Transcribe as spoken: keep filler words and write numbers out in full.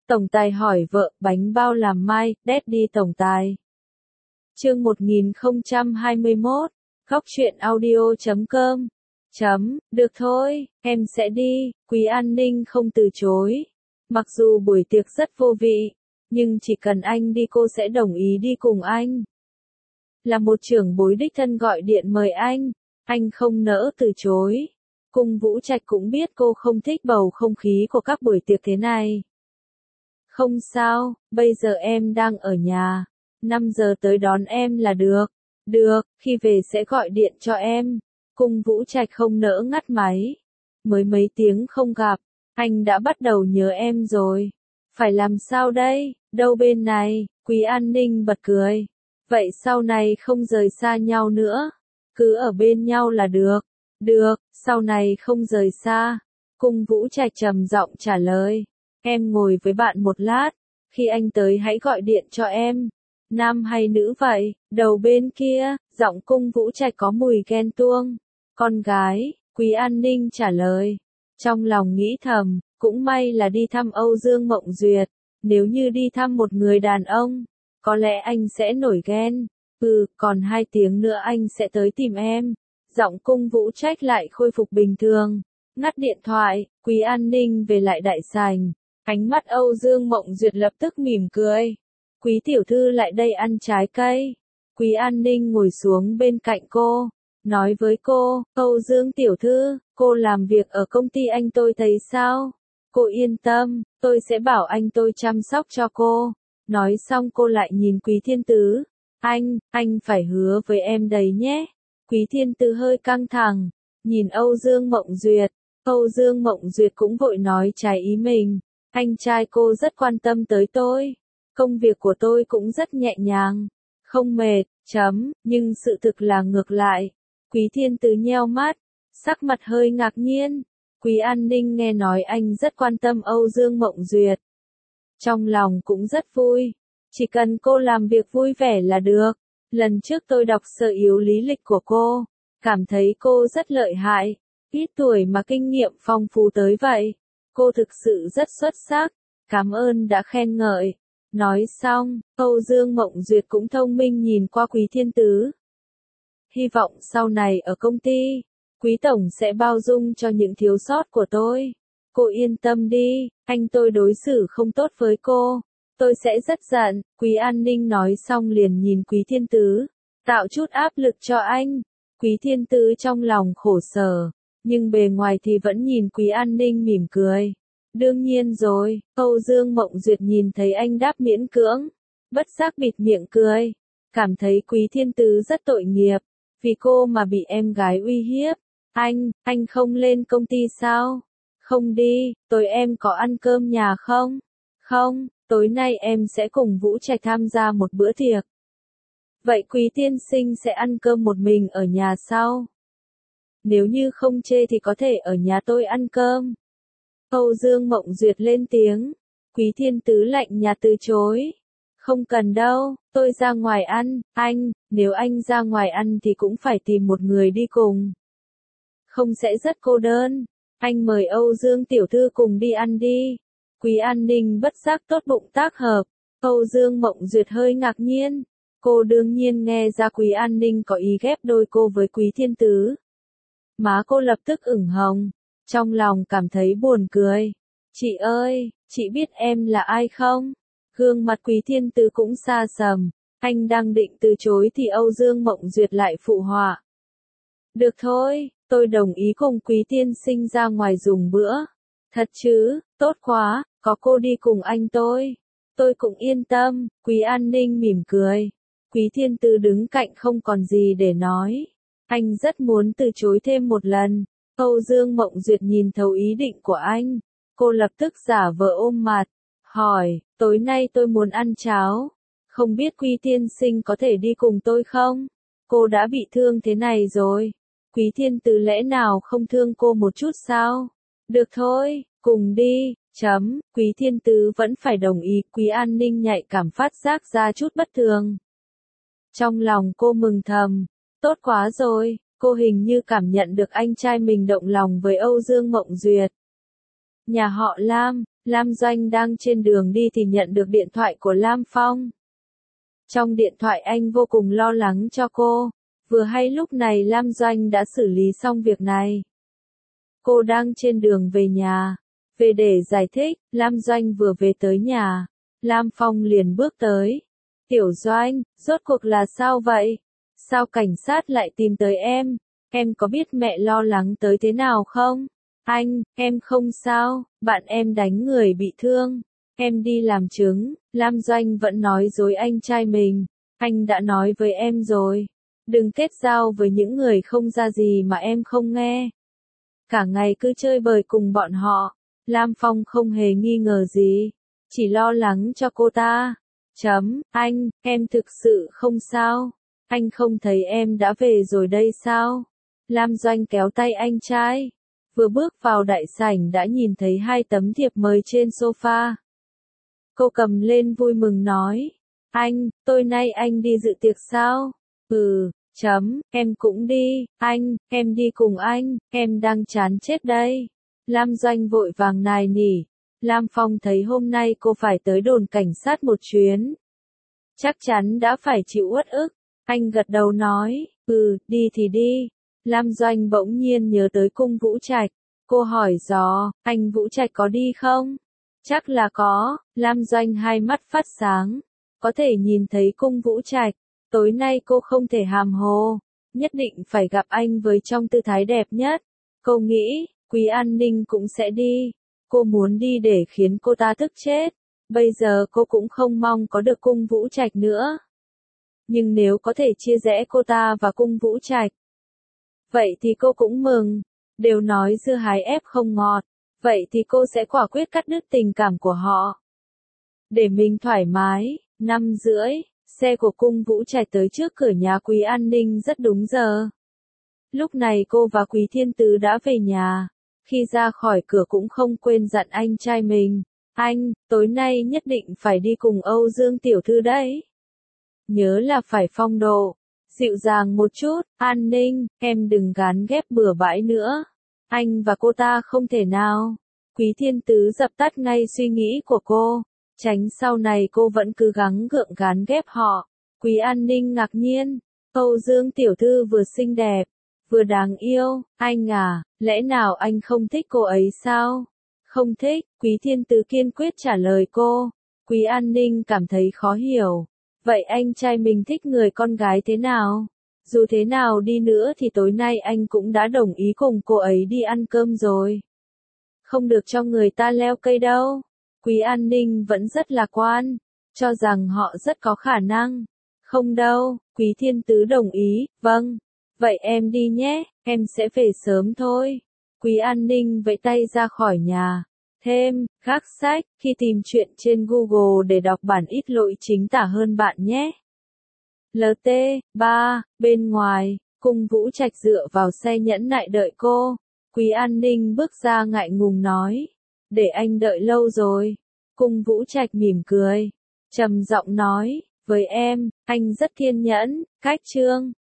Tổng tài hỏi vợ, bánh bao làm mai, Daddy tổng tài. Chương một nghìn không trăm hai mươi mốt, góc truyện audio chấm com. Chấm, được thôi, em sẽ đi, Quý An Ninh không từ chối. Mặc dù buổi tiệc rất vô vị, nhưng chỉ cần anh đi cô sẽ đồng ý đi cùng anh. Là một trưởng bối đích thân gọi điện mời anh, anh không nỡ từ chối. Cung Vũ Trạch cũng biết cô không thích bầu không khí của các buổi tiệc thế này. Không sao, bây giờ em đang ở nhà, năm giờ tới đón em là được. Được, khi về sẽ gọi điện cho em. Cung Vũ Trạch không nỡ ngắt máy. Mới mấy tiếng không gặp, anh đã bắt đầu nhớ em rồi. Phải làm sao đây, đâu bên này, Quý An Ninh bật cười. Vậy sau này không rời xa nhau nữa, cứ ở bên nhau là được. Được, sau này không rời xa. Cung Vũ Trạch trầm giọng trả lời. Em ngồi với bạn một lát, khi anh tới hãy gọi điện cho em. Nam hay nữ vậy? Đầu bên kia, giọng Cung Vũ Trạch có mùi ghen tuông. Con gái, Quý An Ninh trả lời. Trong lòng nghĩ thầm, cũng may là đi thăm Âu Dương Mộng Duyệt. Nếu như đi thăm một người đàn ông, có lẽ anh sẽ nổi ghen. Ừ, còn hai tiếng nữa anh sẽ tới tìm em. Giọng Cung Vũ Trạch lại khôi phục bình thường. Ngắt điện thoại, Quý An Ninh về lại đại sảnh. Ánh mắt Âu Dương Mộng Duyệt lập tức mỉm cười. Quý tiểu thư lại đây ăn trái cây. Quý An Ninh ngồi xuống bên cạnh cô, nói với cô, Âu Dương tiểu thư, cô làm việc ở công ty anh tôi thấy sao? Cô yên tâm, tôi sẽ bảo anh tôi chăm sóc cho cô. Nói xong cô lại nhìn Quý Thiên Tứ. Anh, anh phải hứa với em đấy nhé. Quý Thiên Tứ hơi căng thẳng, nhìn Âu Dương Mộng Duyệt. Âu Dương Mộng Duyệt cũng vội nói trái ý mình. Anh trai cô rất quan tâm tới tôi. Công việc của tôi cũng rất nhẹ nhàng. Không mệt, chấm, nhưng sự thực là ngược lại. Quý Thiên Tứ nheo mắt, sắc mặt hơi ngạc nhiên. Quý An Ninh nghe nói anh rất quan tâm Âu Dương Mộng Duyệt. Trong lòng cũng rất vui. Chỉ cần cô làm việc vui vẻ là được. Lần trước tôi đọc sơ yếu lý lịch của cô, cảm thấy cô rất lợi hại. Ít tuổi mà kinh nghiệm phong phú tới vậy. Cô thực sự rất xuất sắc. Cảm ơn đã khen ngợi. Nói xong, Âu Dương Mộng Duyệt cũng thông minh nhìn qua Quý Thiên Tứ. Hy vọng sau này ở công ty, Quý Tổng sẽ bao dung cho những thiếu sót của tôi. Cô yên tâm đi, anh tôi đối xử không tốt với cô. Tôi sẽ rất giận. Quý An Ninh nói xong liền nhìn Quý Thiên Tứ, tạo chút áp lực cho anh. Quý Thiên Tứ trong lòng khổ sở, nhưng bề ngoài thì vẫn nhìn Quý An Ninh mỉm cười. Đương nhiên rồi, Âu Dương Mộng Duyệt nhìn thấy anh đáp miễn cưỡng, bất giác bịt miệng cười, cảm thấy Quý Thiên Tứ rất tội nghiệp, vì cô mà bị em gái uy hiếp. Anh, anh không lên công ty sao? Không đi, tối em có ăn cơm nhà không? Không, tối nay em sẽ cùng Vũ Trạch tham gia một bữa tiệc. Vậy Quý tiên sinh sẽ ăn cơm một mình ở nhà sao? Nếu như không chê thì có thể ở nhà tôi ăn cơm. Âu Dương Mộng Duyệt lên tiếng. Quý Thiên Tứ lạnh nhạt từ chối. Không cần đâu, tôi ra ngoài ăn. Anh, nếu anh ra ngoài ăn thì cũng phải tìm một người đi cùng. Không sẽ rất cô đơn. Anh mời Âu Dương tiểu thư cùng đi ăn đi. Quý An Ninh bất giác tốt bụng tác hợp. Âu Dương Mộng Duyệt hơi ngạc nhiên. Cô đương nhiên nghe ra Quý An Ninh có ý ghép đôi cô với Quý Thiên Tứ. Má cô lập tức ửng hồng, trong lòng cảm thấy buồn cười. Chị ơi, chị biết em là ai không? Gương mặt Quý Thiên Tứ cũng xa sầm, anh đang định từ chối thì Âu Dương Mộng Duyệt lại phụ họa. Được thôi, tôi đồng ý cùng Quý tiên sinh ra ngoài dùng bữa. Thật chứ, tốt quá, có cô đi cùng anh tôi. Tôi cũng yên tâm. Quý An Ninh mỉm cười. Quý Thiên Tứ đứng cạnh không còn gì để nói. Anh rất muốn từ chối thêm một lần. Âu Dương Mộng Duyệt nhìn thấu ý định của anh. Cô lập tức giả vờ ôm mặt, hỏi, tối nay tôi muốn ăn cháo. Không biết Quý tiên sinh có thể đi cùng tôi không? Cô đã bị thương thế này rồi. Quý Thiên Tứ lẽ nào không thương cô một chút sao? Được thôi, cùng đi, chấm. Quý Thiên Tứ vẫn phải đồng ý. Quý An Ninh nhạy cảm phát giác ra chút bất thường. Trong lòng cô mừng thầm. Tốt quá rồi, cô hình như cảm nhận được anh trai mình động lòng với Âu Dương Mộng Duyệt. Nhà họ Lam, Lam Doanh đang trên đường đi thì nhận được điện thoại của Lam Phong. Trong điện thoại anh vô cùng lo lắng cho cô. Vừa hay lúc này Lam Doanh đã xử lý xong việc này. Cô đang trên đường về nhà. Về để giải thích, Lam Doanh vừa về tới nhà. Lam Phong liền bước tới. Tiểu Doanh, rốt cuộc là sao vậy? Sao cảnh sát lại tìm tới em? Em có biết mẹ lo lắng tới thế nào không? Anh, em không sao, bạn em đánh người bị thương. Em đi làm chứng. Lam Doanh vẫn nói dối anh trai mình. Anh đã nói với em rồi. Đừng kết giao với những người không ra gì mà em không nghe. Cả ngày cứ chơi bời cùng bọn họ. Lam Phong không hề nghi ngờ gì. Chỉ lo lắng cho cô ta. Chấm, anh, em thực sự không sao. Anh không thấy em đã về rồi đây sao? Lam Doanh kéo tay anh trai. Vừa bước vào đại sảnh đã nhìn thấy hai tấm thiệp mời trên sofa. Cô cầm lên vui mừng nói. Anh, tối nay anh đi dự tiệc sao? Ừ, chấm, em cũng đi. Anh, em đi cùng anh, em đang chán chết đây. Lam Doanh vội vàng nài nỉ. Lam Phong thấy hôm nay cô phải tới đồn cảnh sát một chuyến. Chắc chắn đã phải chịu uất ức. Anh gật đầu nói, ừ, đi thì đi. Lam Doanh bỗng nhiên nhớ tới cung Vũ Trạch. Cô hỏi dò, anh Vũ Trạch có đi không? Chắc là có. Lam Doanh hai mắt phát sáng. Có thể nhìn thấy cung Vũ Trạch. Tối nay cô không thể hàm hồ. Nhất định phải gặp anh với trong tư thái đẹp nhất. Cô nghĩ, Quý An Ninh cũng sẽ đi. Cô muốn đi để khiến cô ta tức chết. Bây giờ cô cũng không mong có được cung Vũ Trạch nữa. Nhưng nếu có thể chia rẽ cô ta và cung Vũ Trạch, vậy thì cô cũng mừng. Đều nói dưa hái ép không ngọt. Vậy thì cô sẽ quả quyết cắt đứt tình cảm của họ. Để mình thoải mái. Năm rưỡi, xe của cung Vũ Trạch tới trước cửa nhà Quý An Ninh rất đúng giờ. Lúc này cô và Quý Thiên Tứ đã về nhà. Khi ra khỏi cửa cũng không quên dặn anh trai mình. Anh, tối nay nhất định phải đi cùng Âu Dương tiểu thư đấy. Nhớ là phải phong độ. Dịu dàng một chút. An Ninh, em đừng gán ghép bừa bãi nữa. Anh và cô ta không thể nào. Quý Thiên Tứ dập tắt ngay suy nghĩ của cô. Tránh sau này cô vẫn cứ gắng gượng gán ghép họ. Quý An Ninh ngạc nhiên. Âu Dương tiểu thư vừa xinh đẹp, vừa đáng yêu. Anh à, lẽ nào anh không thích cô ấy sao? Không thích. Quý Thiên Tứ kiên quyết trả lời cô. Quý An Ninh cảm thấy khó hiểu. Vậy anh trai mình thích người con gái thế nào? Dù thế nào đi nữa thì tối nay anh cũng đã đồng ý cùng cô ấy đi ăn cơm rồi. Không được cho người ta leo cây đâu. Quý An Ninh vẫn rất lạc quan, cho rằng họ rất có khả năng. Không đâu. Quý Thiên Tứ đồng ý. Vâng. Vậy em đi nhé, em sẽ về sớm thôi. Quý An Ninh vẫy tay ra khỏi nhà. Thêm, gác sách, khi tìm chuyện trên Google để đọc bản ít lỗi chính tả hơn bạn nhé. lờ tê ba, bên ngoài, cung Vũ Trạch dựa vào xe nhẫn nại đợi cô. Quý An Ninh bước ra ngại ngùng nói. Để anh đợi lâu rồi. Cung Vũ Trạch mỉm cười. Trầm giọng nói, với em, anh rất kiên nhẫn. Cách chương.